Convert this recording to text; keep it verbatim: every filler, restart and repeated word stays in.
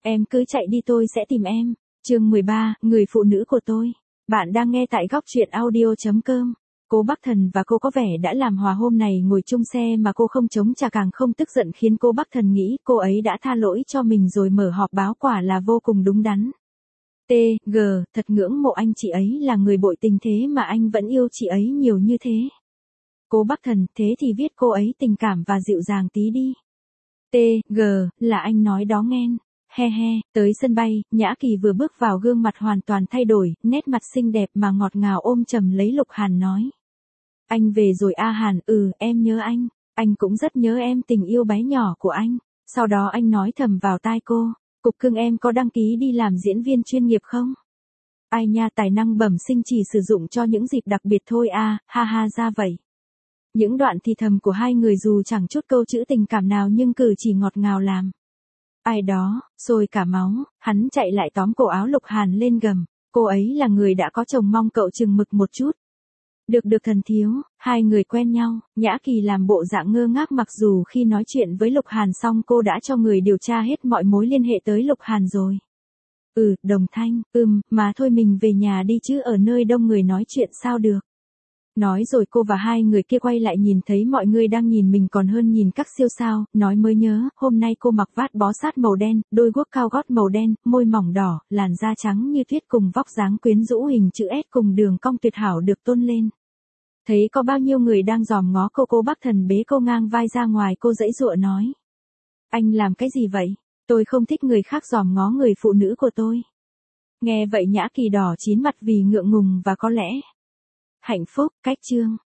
Em cứ chạy đi tôi sẽ tìm em. Chương mười ba, người phụ nữ của tôi. Bạn đang nghe tại góc truyện audio chấm com. Cô Bắc Thần và cô có vẻ đã làm hòa hôm này ngồi chung xe mà cô không chống trả càng không tức giận khiến cô Bắc Thần nghĩ cô ấy đã tha lỗi cho mình rồi mở họp báo quả là vô cùng đúng đắn. T, G, thật ngưỡng mộ anh chị ấy là người bội tình thế mà anh vẫn yêu chị ấy nhiều như thế. Cô Bắc Thần, thế thì viết cô ấy tình cảm và dịu dàng tí đi. T, G, là anh nói đó nghen. He he, tới sân bay, Nhã Kỳ vừa bước vào gương mặt hoàn toàn thay đổi, nét mặt xinh đẹp mà ngọt ngào ôm chầm lấy Lục Hàn nói. Anh về rồi a Hàn, ừ, em nhớ anh, anh cũng rất nhớ em tình yêu bé nhỏ của anh. Sau đó anh nói thầm vào tai cô, Cục Cưng em có đăng ký đi làm diễn viên chuyên nghiệp không? Ai nha, tài năng bẩm sinh chỉ sử dụng cho những dịp đặc biệt thôi a, ha ha ra vậy. Những đoạn thì thầm của hai người dù chẳng chút câu chữ tình cảm nào nhưng cử chỉ ngọt ngào làm. Ai đó, sôi cả máu, hắn chạy lại tóm cổ áo Lục Hàn lên gầm, cô ấy là người đã có chồng mong cậu chừng mực một chút. Được được thần thiếu, hai người quen nhau, Nhã Kỳ làm bộ dạng ngơ ngác mặc dù khi nói chuyện với Lục Hàn xong cô đã cho người điều tra hết mọi mối liên hệ tới Lục Hàn rồi. Ừ, Đồng Thanh, ừm, mà thôi mình về nhà đi chứ ở nơi đông người nói chuyện sao được. Nói rồi cô và hai người kia quay lại nhìn thấy mọi người đang nhìn mình còn hơn nhìn các siêu sao, nói mới nhớ, hôm nay cô mặc vát bó sát màu đen, đôi guốc cao gót màu đen, môi mỏng đỏ, làn da trắng như tuyết cùng vóc dáng quyến rũ hình chữ S cùng đường cong tuyệt hảo được tôn lên. Thấy có bao nhiêu người đang dòm ngó cô cô Bắc Thần bế cô ngang vai ra ngoài cô giãy giụa nói. Anh làm cái gì vậy? Tôi không thích người khác dòm ngó người phụ nữ của tôi. Nghe vậy Nhã Kỳ đỏ chín mặt vì ngượng ngùng và có lẽ hạnh phúc, cách chương.